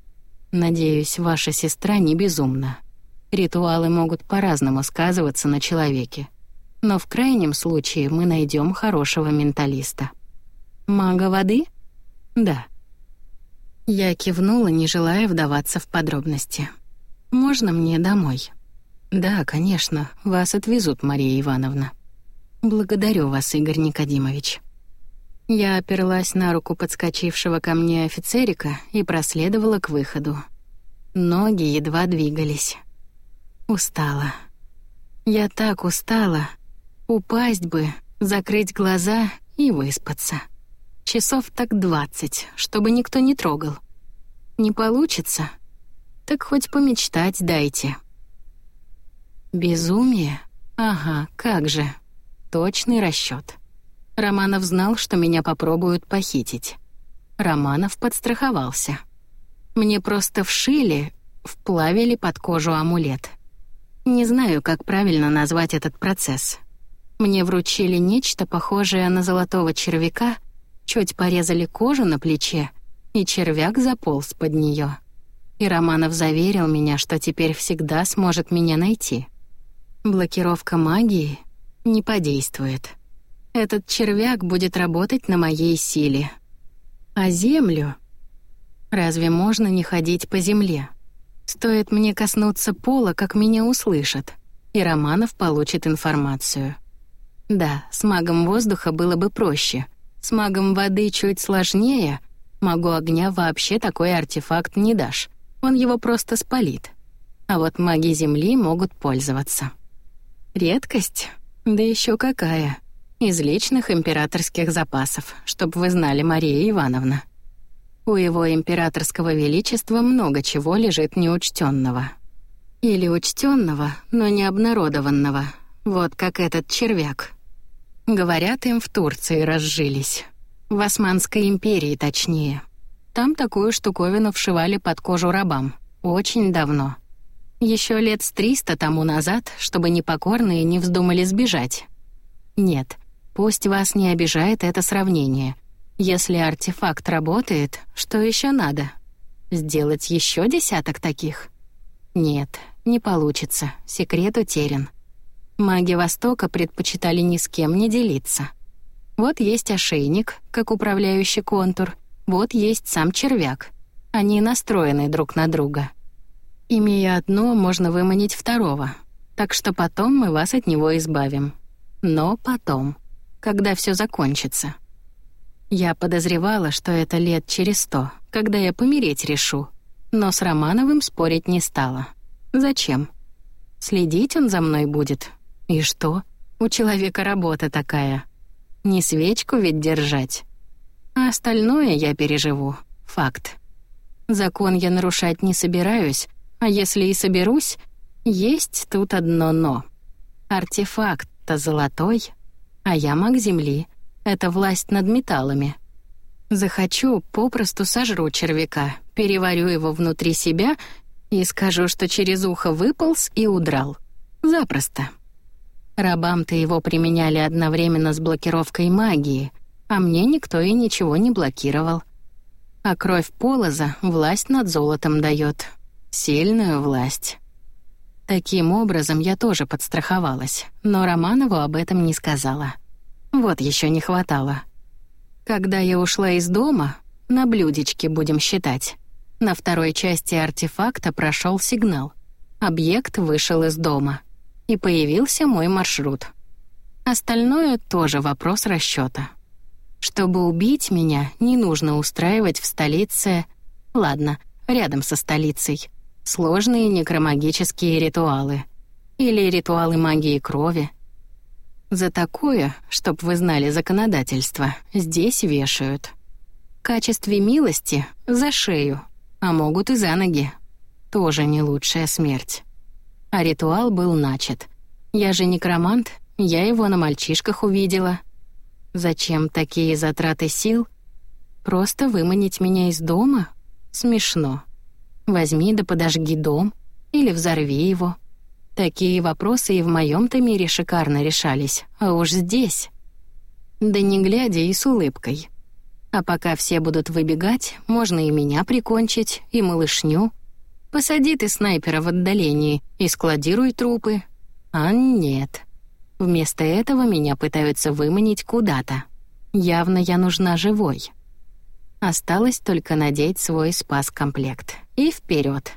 Надеюсь, ваша сестра не безумна. Ритуалы могут по-разному сказываться на человеке. Но в крайнем случае мы найдем хорошего менталиста». «Мага воды?» «Да». Я кивнула, не желая вдаваться в подробности. «Можно мне домой?» «Да, конечно, вас отвезут, Мария Ивановна». «Благодарю вас, Игорь Никодимович». Я оперлась на руку подскочившего ко мне офицерика и проследовала к выходу. Ноги едва двигались. Устала. Я так устала. Упасть бы, закрыть глаза и выспаться. Часов так двадцать, чтобы никто не трогал. Не получится? Так хоть помечтать дайте. Безумие? Ага, как же. Точный расчет. Романов знал, что меня попробуют похитить. Романов подстраховался. Мне просто вшили, вплавили под кожу амулет. Не знаю, как правильно назвать этот процесс. Мне вручили нечто похожее на золотого червяка, чуть порезали кожу на плече, и червяк заполз под нее. И Романов заверил меня, что теперь всегда сможет меня найти. Блокировка магии не подействует. Этот червяк будет работать на моей силе. А землю? Разве можно не ходить по земле? Стоит мне коснуться пола, как меня услышат, и Романов получит информацию. Да, с магом воздуха было бы проще. С магом воды чуть сложнее. Магу огня вообще такой артефакт не дашь. Он его просто спалит. А вот маги земли могут пользоваться. Редкость? Да еще какая. Из личных императорских запасов, чтоб вы знали, Мария Ивановна. У его императорского величества много чего лежит неучтенного. Или учтенного, но не обнародованного, вот как этот червяк. Говорят, им в Турции разжились. В Османской империи, точнее. Там такую штуковину вшивали под кожу рабам. Очень давно. Еще лет с триста тому назад, чтобы непокорные не вздумали сбежать. Нет, пусть вас не обижает это сравнение. Если артефакт работает, что еще надо? Сделать еще десяток таких? Нет, не получится, секрет утерян. Маги Востока предпочитали ни с кем не делиться. Вот есть ошейник, как управляющий контур, вот есть сам червяк. Они настроены друг на друга. Имея одно, можно выманить второго. Так что потом мы вас от него избавим. Но потом, когда все закончится. Я подозревала, что это лет через сто, когда я помереть решу. Но с Романовым спорить не стала. Зачем? Следить он за мной будет. И что? У человека работа такая. Не свечку ведь держать. А остальное я переживу. Факт. Закон я нарушать не собираюсь, а если и соберусь, есть тут одно «но». Артефакт-то золотой, а я маг земли. Это власть над металлами. Захочу, попросту сожру червяка, переварю его внутри себя и скажу, что через ухо выполз и удрал. Запросто. Рабам-то его применяли одновременно с блокировкой магии, а мне никто и ничего не блокировал. А кровь Полоза власть над золотом дает. Сильную власть. Таким образом, я тоже подстраховалась, но Романову об этом не сказала. Вот еще не хватало. Когда я ушла из дома, на блюдечке будем считать, на второй части артефакта прошел сигнал. Объект вышел из дома. И появился мой маршрут. Остальное тоже вопрос расчета. Чтобы убить меня, не нужно устраивать в столице... Ладно, рядом со столицей. Сложные некромагические ритуалы. Или ритуалы магии крови. За такое, чтоб вы знали законодательство, здесь вешают. В качестве милости — за шею, а могут и за ноги. Тоже не лучшая смерть. А ритуал был начат. Я же некромант, я его на мальчишках увидела. Зачем такие затраты сил? Просто выманить меня из дома? Смешно. Возьми да подожги дом или взорви его. Такие вопросы и в моем-то мире шикарно решались, а уж здесь. Да не глядя и с улыбкой. А пока все будут выбегать, можно и меня прикончить, и малышню. Посади ты снайпера в отдалении и складируй трупы. А нет. Вместо этого меня пытаются выманить куда-то. Явно я нужна живой. Осталось только надеть свой спас-комплект. И вперед.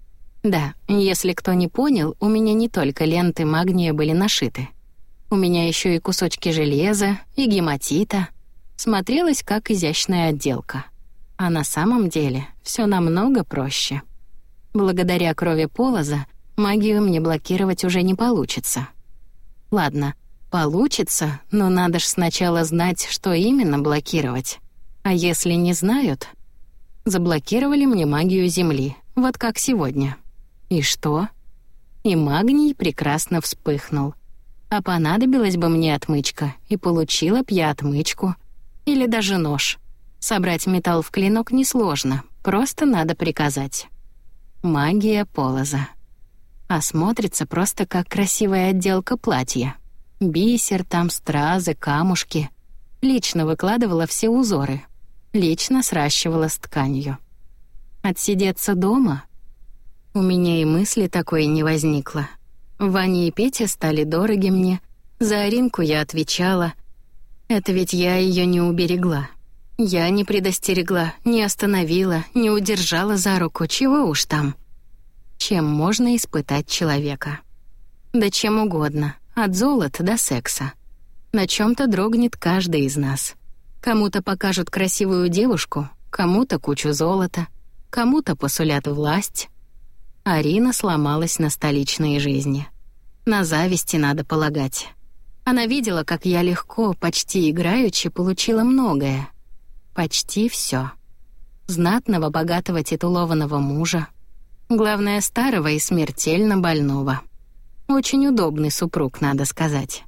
Да, если кто не понял, у меня не только ленты магния были нашиты. У меня еще и кусочки железа, и гематита. Смотрелось как изящная отделка. А на самом деле все намного проще. Благодаря крови Полоза магию мне блокировать уже не получится. Ладно, получится, но надо ж сначала знать, что именно блокировать. А если не знают? Заблокировали мне магию Земли, вот как сегодня. И что? И магний прекрасно вспыхнул. А понадобилась бы мне отмычка, и получила б я отмычку. Или даже нож. Собрать металл в клинок несложно, просто надо приказать. Магия Полоза. А смотрится просто как красивая отделка платья. Бисер там, стразы, камушки. Лично выкладывала все узоры. Лично сращивала с тканью. Отсидеться дома? У меня и мысли такой не возникло. Ваня и Петя стали дороги мне. За Аринку я отвечала. Это ведь я ее не уберегла. Я не предостерегла, не остановила, не удержала за руку, чего уж там. Чем можно испытать человека? Да чем угодно, от золота до секса. На чем-то дрогнет каждый из нас. Кому-то покажут красивую девушку, кому-то кучу золота, кому-то посулят власть. Арина сломалась на столичной жизни. На зависти, надо полагать. Она видела, как я легко, почти играючи, получила многое. Почти все. Знатного, богатого, титулованного мужа. Главное, старого и смертельно больного. Очень удобный супруг, надо сказать.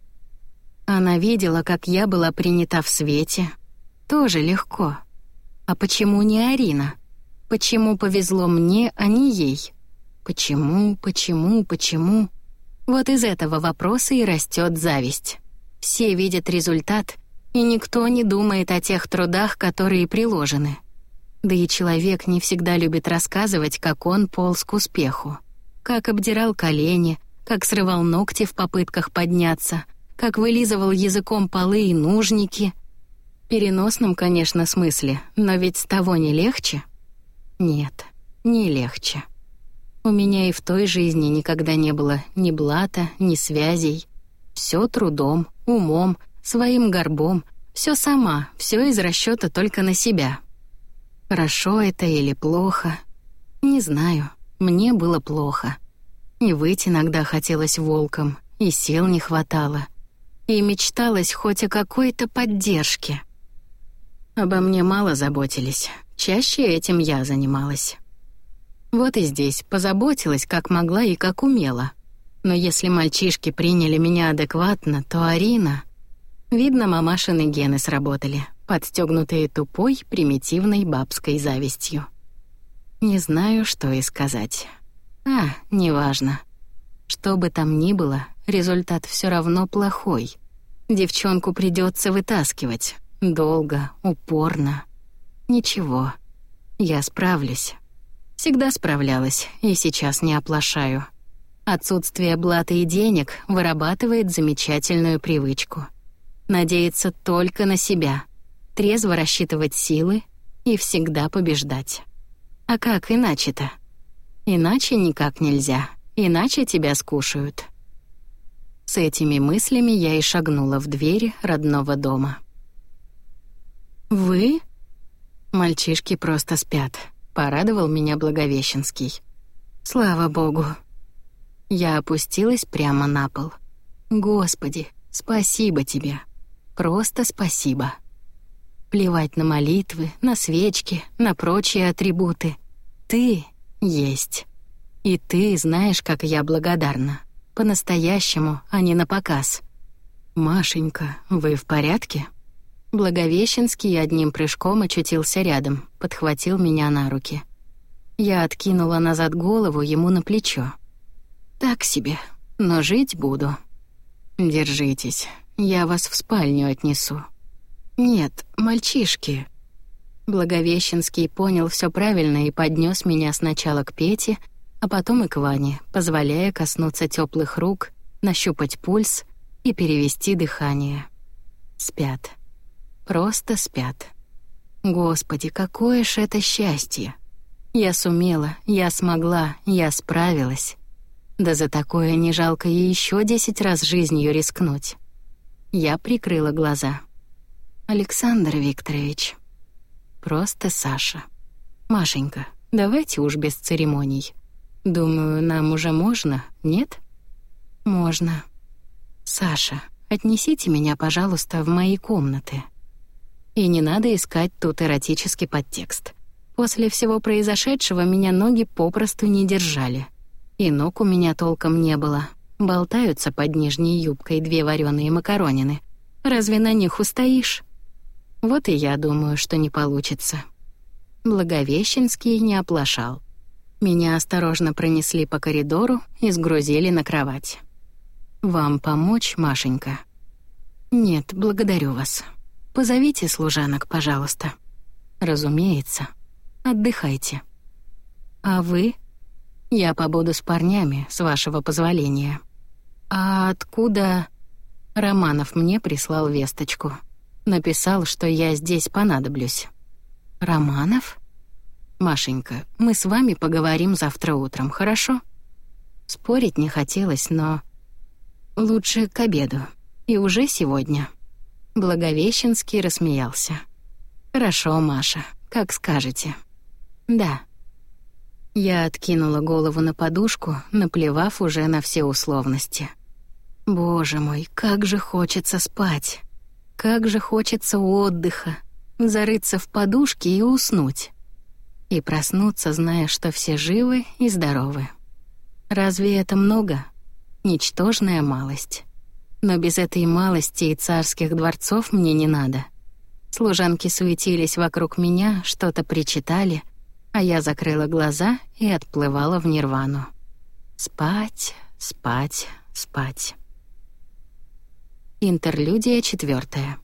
Она видела, как я была принята в свете. Тоже легко. А почему не Арина? Почему повезло мне, а не ей? Почему, почему, почему? Вот из этого вопроса и растет зависть. Все видят результат, и никто не думает о тех трудах, которые приложены. Да и человек не всегда любит рассказывать, как он полз к успеху. Как обдирал колени, как срывал ногти в попытках подняться, как вылизывал языком полы и нужники. В переносном, конечно, смысле, но ведь с того не легче. Нет, не легче. У меня и в той жизни никогда не было ни блата, ни связей. Все трудом, умом, своим горбом, все сама, все из расчета только на себя. Хорошо это или плохо? Не знаю, мне было плохо. И выть иногда хотелось волком, и сил не хватало. И мечталось хоть о какой-то поддержке. Обо мне мало заботились, чаще этим я занималась. Вот и здесь позаботилась, как могла и как умела. Но если мальчишки приняли меня адекватно, то Арина... Видно, мамашины гены сработали, подстёгнутые тупой, примитивной бабской завистью. Не знаю, что и сказать. А, неважно. Что бы там ни было, результат все равно плохой. Девчонку придется вытаскивать. Долго, упорно. Ничего. Я справлюсь. Всегда справлялась, и сейчас не оплошаю. Отсутствие блата и денег вырабатывает замечательную привычку. Надеяться только на себя, трезво рассчитывать силы и всегда побеждать. А как иначе-то? Иначе никак нельзя, иначе тебя скушают. С этими мыслями я и шагнула в двери родного дома. «Вы?» «Мальчишки просто спят», — порадовал меня Благовещенский. «Слава богу». Я опустилась прямо на пол. «Господи, спасибо тебе. Просто спасибо. Плевать на молитвы, на свечки, на прочие атрибуты. Ты есть. И ты знаешь, как я благодарна. По-настоящему, а не напоказ. Машенька, вы в порядке?» Благовещенский одним прыжком очутился рядом, подхватил меня на руки. Я откинула назад голову ему на плечо. «Так себе, но жить буду. Держитесь, я вас в спальню отнесу». «Нет, мальчишки». Благовещенский понял все правильно и поднес меня сначала к Пете, а потом и к Ване, позволяя коснуться теплых рук, нащупать пульс и перевести дыхание. Спят. Просто спят. Господи, какое ж это счастье! Я сумела, я смогла, я справилась. Да за такое не жалко и еще десять раз жизнью рискнуть. Я прикрыла глаза. Александр Викторович. Просто Саша. Машенька, давайте уж без церемоний. Думаю, нам уже можно, нет? Можно. Саша, отнесите меня, пожалуйста, в мои комнаты. И не надо искать тут эротический подтекст. После всего произошедшего меня ноги попросту не держали. И ног у меня толком не было. Болтаются под нижней юбкой две вареные макаронины. Разве на них устоишь? Вот и я думаю, что не получится. Благовещенский не оплошал. Меня осторожно пронесли по коридору и сгрузили на кровать. «Вам помочь, Машенька?» «Нет, благодарю вас. Позовите служанок, пожалуйста». «Разумеется. Отдыхайте». «А вы?» «Я побуду с парнями, с вашего позволения». «А откуда?» Романов мне прислал весточку. Написал, что я здесь понадоблюсь. «Романов?» «Машенька, мы с вами поговорим завтра утром, хорошо?» Спорить не хотелось, но... «Лучше к обеду. И уже сегодня». Благовещенский рассмеялся. «Хорошо, Маша, как скажете». «Да». Я откинула голову на подушку, наплевав уже на все условности. Боже мой, как же хочется спать. Как же хочется отдыха, зарыться в подушки и уснуть. И проснуться, зная, что все живы и здоровы. Разве это много? Ничтожная малость. Но без этой малости и царских дворцов мне не надо. Служанки суетились вокруг меня, что-то причитали, а я закрыла глаза и отплывала в нирвану. Спать, спать, спать. Интерлюдия четвертая.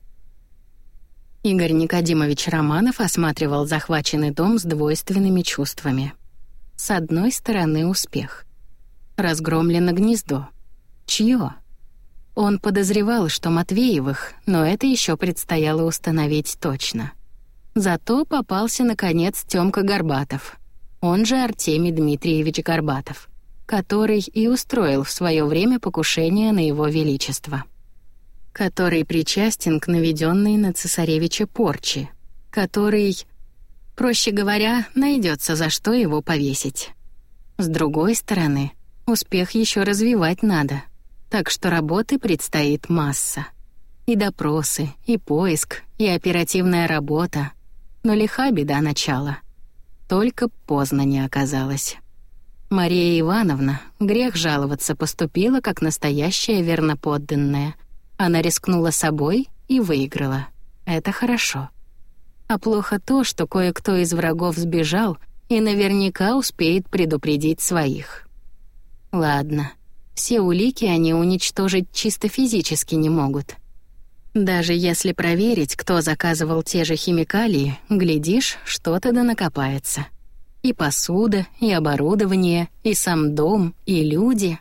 Игорь Никодимович Романов осматривал захваченный дом с двойственными чувствами. С одной стороны, успех. Разгромлено гнездо. Чье? Он подозревал, что Матвеевых, но это еще предстояло установить точно. Зато попался, наконец, Тёмка Горбатов, он же Артемий Дмитриевич Горбатов, который и устроил в свое время покушение на его величество. Который причастен к наведенной на цесаревича порче, который, проще говоря, найдется за что его повесить. С другой стороны, успех еще развивать надо, так что работы предстоит масса. И допросы, и поиск, и оперативная работа. Но лиха беда начала. Только поздно не оказалось. Мария Ивановна, грех жаловаться, поступила как настоящая верноподданная. Она рискнула собой и выиграла. Это хорошо. А плохо то, что кое-кто из врагов сбежал и наверняка успеет предупредить своих. Ладно, все улики они уничтожить чисто физически не могут. Даже если проверить, кто заказывал те же химикалии, глядишь, что-то да накопается. И посуда, и оборудование, и сам дом, и люди.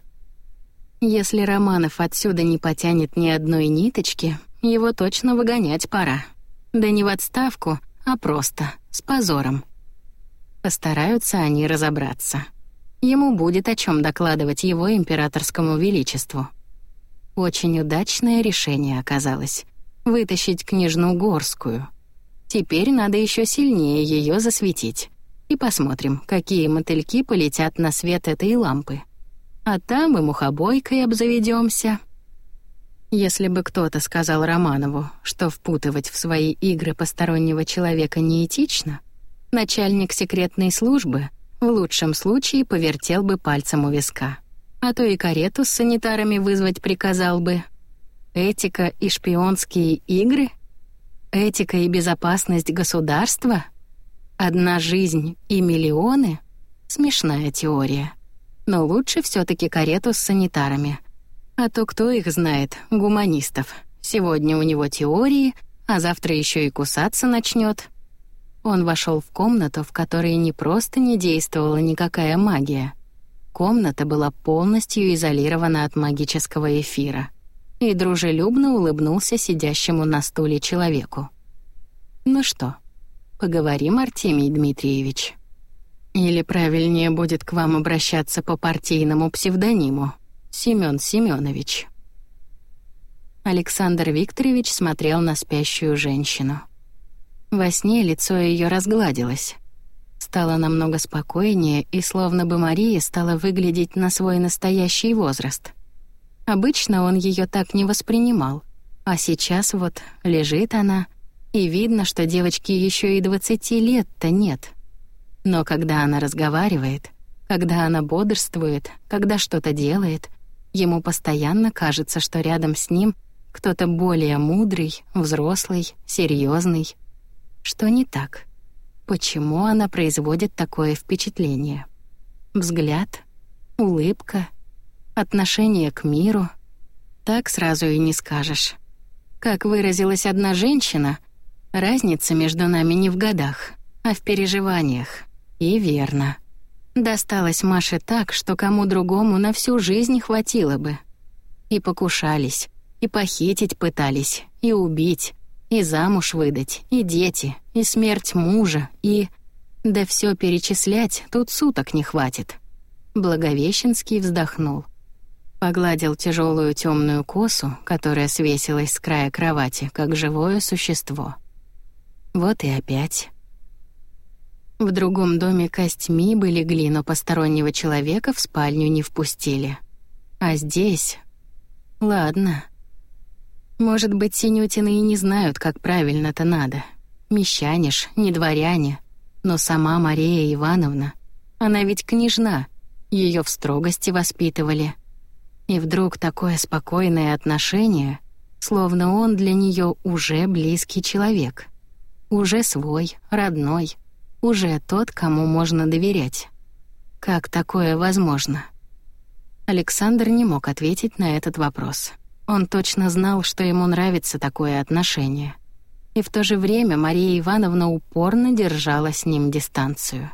Если Романов отсюда не потянет ни одной ниточки, его точно выгонять пора. Да не в отставку, а просто, с позором. Постараются они разобраться. Ему будет о чем докладывать его императорскому величеству. Очень удачное решение оказалось — вытащить княжну Горскую. Теперь надо еще сильнее ее засветить. И посмотрим, какие мотыльки полетят на свет этой лампы. А там и мухобойкой обзаведемся. Если бы кто-то сказал Романову, что впутывать в свои игры постороннего человека неэтично, начальник секретной службы в лучшем случае повертел бы пальцем у виска, а то и карету с санитарами вызвать приказал бы. Этика и шпионские игры? Этика и безопасность государства? Одна жизнь и миллионы? Смешная теория. Но лучше все-таки карету с санитарами. А то кто их знает, гуманистов. Сегодня у него теории, а завтра еще и кусаться начнет. Он вошел в комнату, в которой не просто не действовала никакая магия. Комната была полностью изолирована от магического эфира. И дружелюбно улыбнулся сидящему на стуле человеку. «Ну что, поговорим, Артемий Дмитриевич? Или правильнее будет к вам обращаться по партийному псевдониму Семён Семёнович?» Александр Викторович смотрел на спящую женщину. Во сне лицо ее разгладилось. Стало намного спокойнее, и словно бы Мария стала выглядеть на свой настоящий возраст. Обычно он ее так не воспринимал, а сейчас вот лежит она, и видно, что девочке еще и двадцати лет-то нет. Но когда она разговаривает, когда она бодрствует, когда что-то делает, ему постоянно кажется, что рядом с ним кто-то более мудрый, взрослый, серьезный. Что не так? Почему она производит такое впечатление? Взгляд, улыбка, отношение к миру. Так сразу и не скажешь. Как выразилась одна женщина, разница между нами не в годах, а в переживаниях. И верно. Досталось Маше так, что кому другому на всю жизнь хватило бы. И покушались, и похитить пытались, и убить, и замуж выдать, и дети, и смерть мужа, и... Да все перечислять тут суток не хватит. Благовещенский вздохнул. Погладил тяжелую темную косу, которая свесилась с края кровати, как живое существо. Вот и опять. В другом доме костьми бы легли, но постороннего человека в спальню не впустили. А здесь... ладно. Может быть, Синютины и не знают, как правильно-то надо. Мещане ж, не дворяне. Но сама Мария Ивановна, она ведь княжна, ее в строгости воспитывали. И вдруг такое спокойное отношение, словно он для нее уже близкий человек. Уже свой, родной, уже тот, кому можно доверять. Как такое возможно? Александр не мог ответить на этот вопрос. Он точно знал, что ему нравится такое отношение. И в то же время Мария Ивановна упорно держала с ним дистанцию.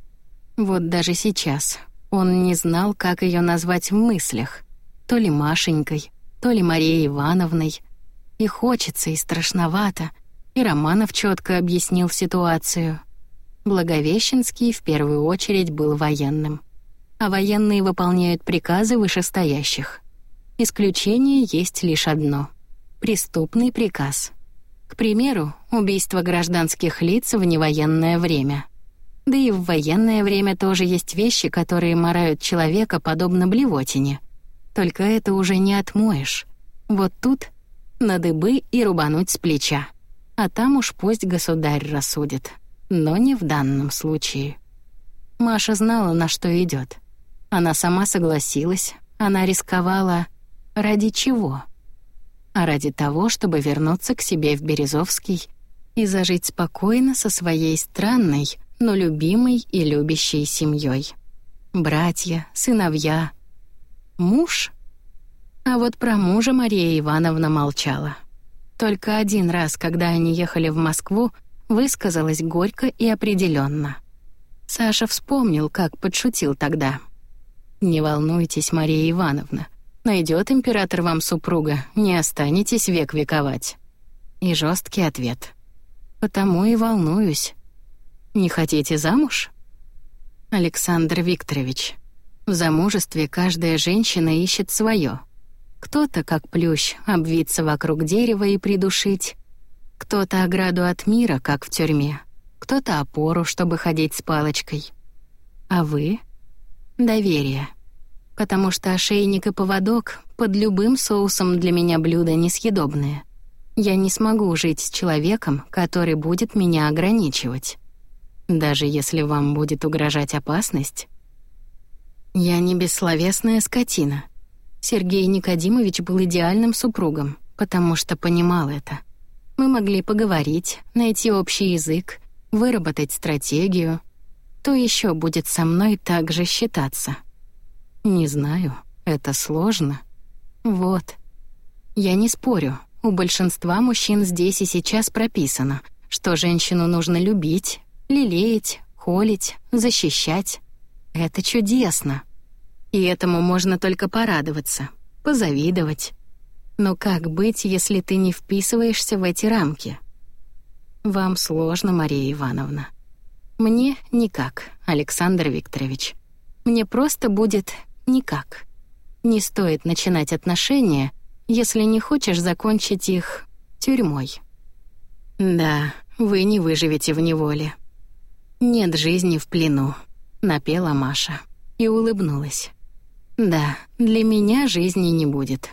Вот даже сейчас он не знал, как ее назвать в мыслях. То ли Машенькой, то ли Марией Ивановной. И хочется, и страшновато. И Романов четко объяснил ситуацию. Благовещенский в первую очередь был военным. А военные выполняют приказы вышестоящих. Исключение есть лишь одно — преступный приказ. К примеру, убийство гражданских лиц в невоенное время. Да и в военное время тоже есть вещи, которые марают человека подобно блевотине. Только это уже не отмоешь. Вот тут на дыбы и рубануть с плеча. А там уж пусть государь рассудит. Но не в данном случае. Маша знала, на что идет. Она сама согласилась, она рисковала. Ради чего? А ради того, чтобы вернуться к себе в Березовский и зажить спокойно со своей странной, но любимой и любящей семьей. Братья, сыновья, муж? А вот про мужа Мария Ивановна молчала. Только один раз, когда они ехали в Москву, высказалась горько и определенно. Саша вспомнил, как подшутил тогда. «Не волнуйтесь, Мария Ивановна. Найдет император вам супруга, не останетесь век вековать». И жесткий ответ. «Потому и волнуюсь. Не хотите замуж?» Александр Викторович, в замужестве каждая женщина ищет свое. Кто-то, как плющ, обвиться вокруг дерева и придушить. Кто-то ограду от мира, как в тюрьме. Кто-то опору, чтобы ходить с палочкой. А вы? Доверие. Потому что ошейник и поводок под любым соусом для меня блюдо несъедобное. Я не смогу жить с человеком, который будет меня ограничивать. Даже если вам будет угрожать опасность. Я не бессловесная скотина. Сергей Никодимович был идеальным супругом, потому что понимал это. Мы могли поговорить, найти общий язык, выработать стратегию. Кто еще будет со мной так же считаться? Не знаю, это сложно. Вот. Я не спорю, у большинства мужчин здесь и сейчас прописано, что женщину нужно любить, лелеять, холить, защищать. Это чудесно. И этому можно только порадоваться, позавидовать. Но как быть, если ты не вписываешься в эти рамки? Вам сложно, Мария Ивановна. Мне никак, Александр Викторович. Мне просто будет никак. Не стоит начинать отношения, если не хочешь закончить их тюрьмой. Да, вы не выживете в неволе. Нет жизни в плену, напела Маша и улыбнулась. Да, для меня жизни не будет.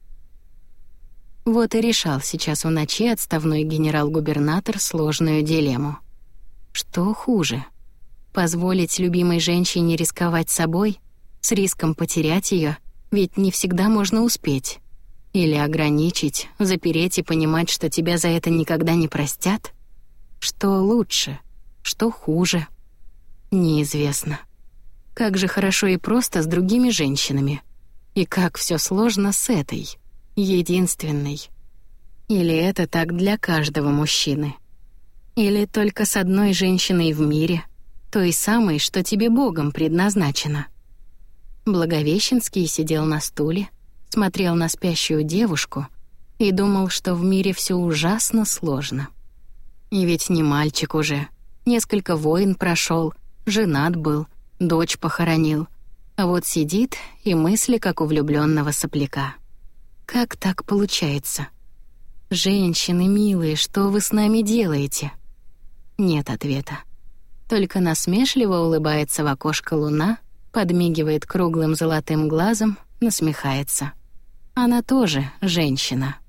Вот и решал сейчас в ночи отставной генерал-губернатор сложную дилемму. Что хуже? Позволить любимой женщине рисковать собой, с риском потерять ее, ведь не всегда можно успеть. Или ограничить, запереть и понимать, что тебя за это никогда не простят? Что лучше? Что хуже? Неизвестно. Как же хорошо и просто с другими женщинами. И как все сложно с этой, единственной. Или это так для каждого мужчины? Или только с одной женщиной в мире, той самой, что тебе Богом предназначено? Благовещенский сидел на стуле, смотрел на спящую девушку и думал, что в мире все ужасно сложно. И ведь не мальчик уже, несколько войн прошел, женат был, дочь похоронил, а вот сидит и мысли, как у влюбленного сопляка. Как так получается? Женщины милые, что вы с нами делаете? Нет ответа. Только насмешливо улыбается в окошко луна, подмигивает круглым золотым глазом, насмехается. Она тоже женщина.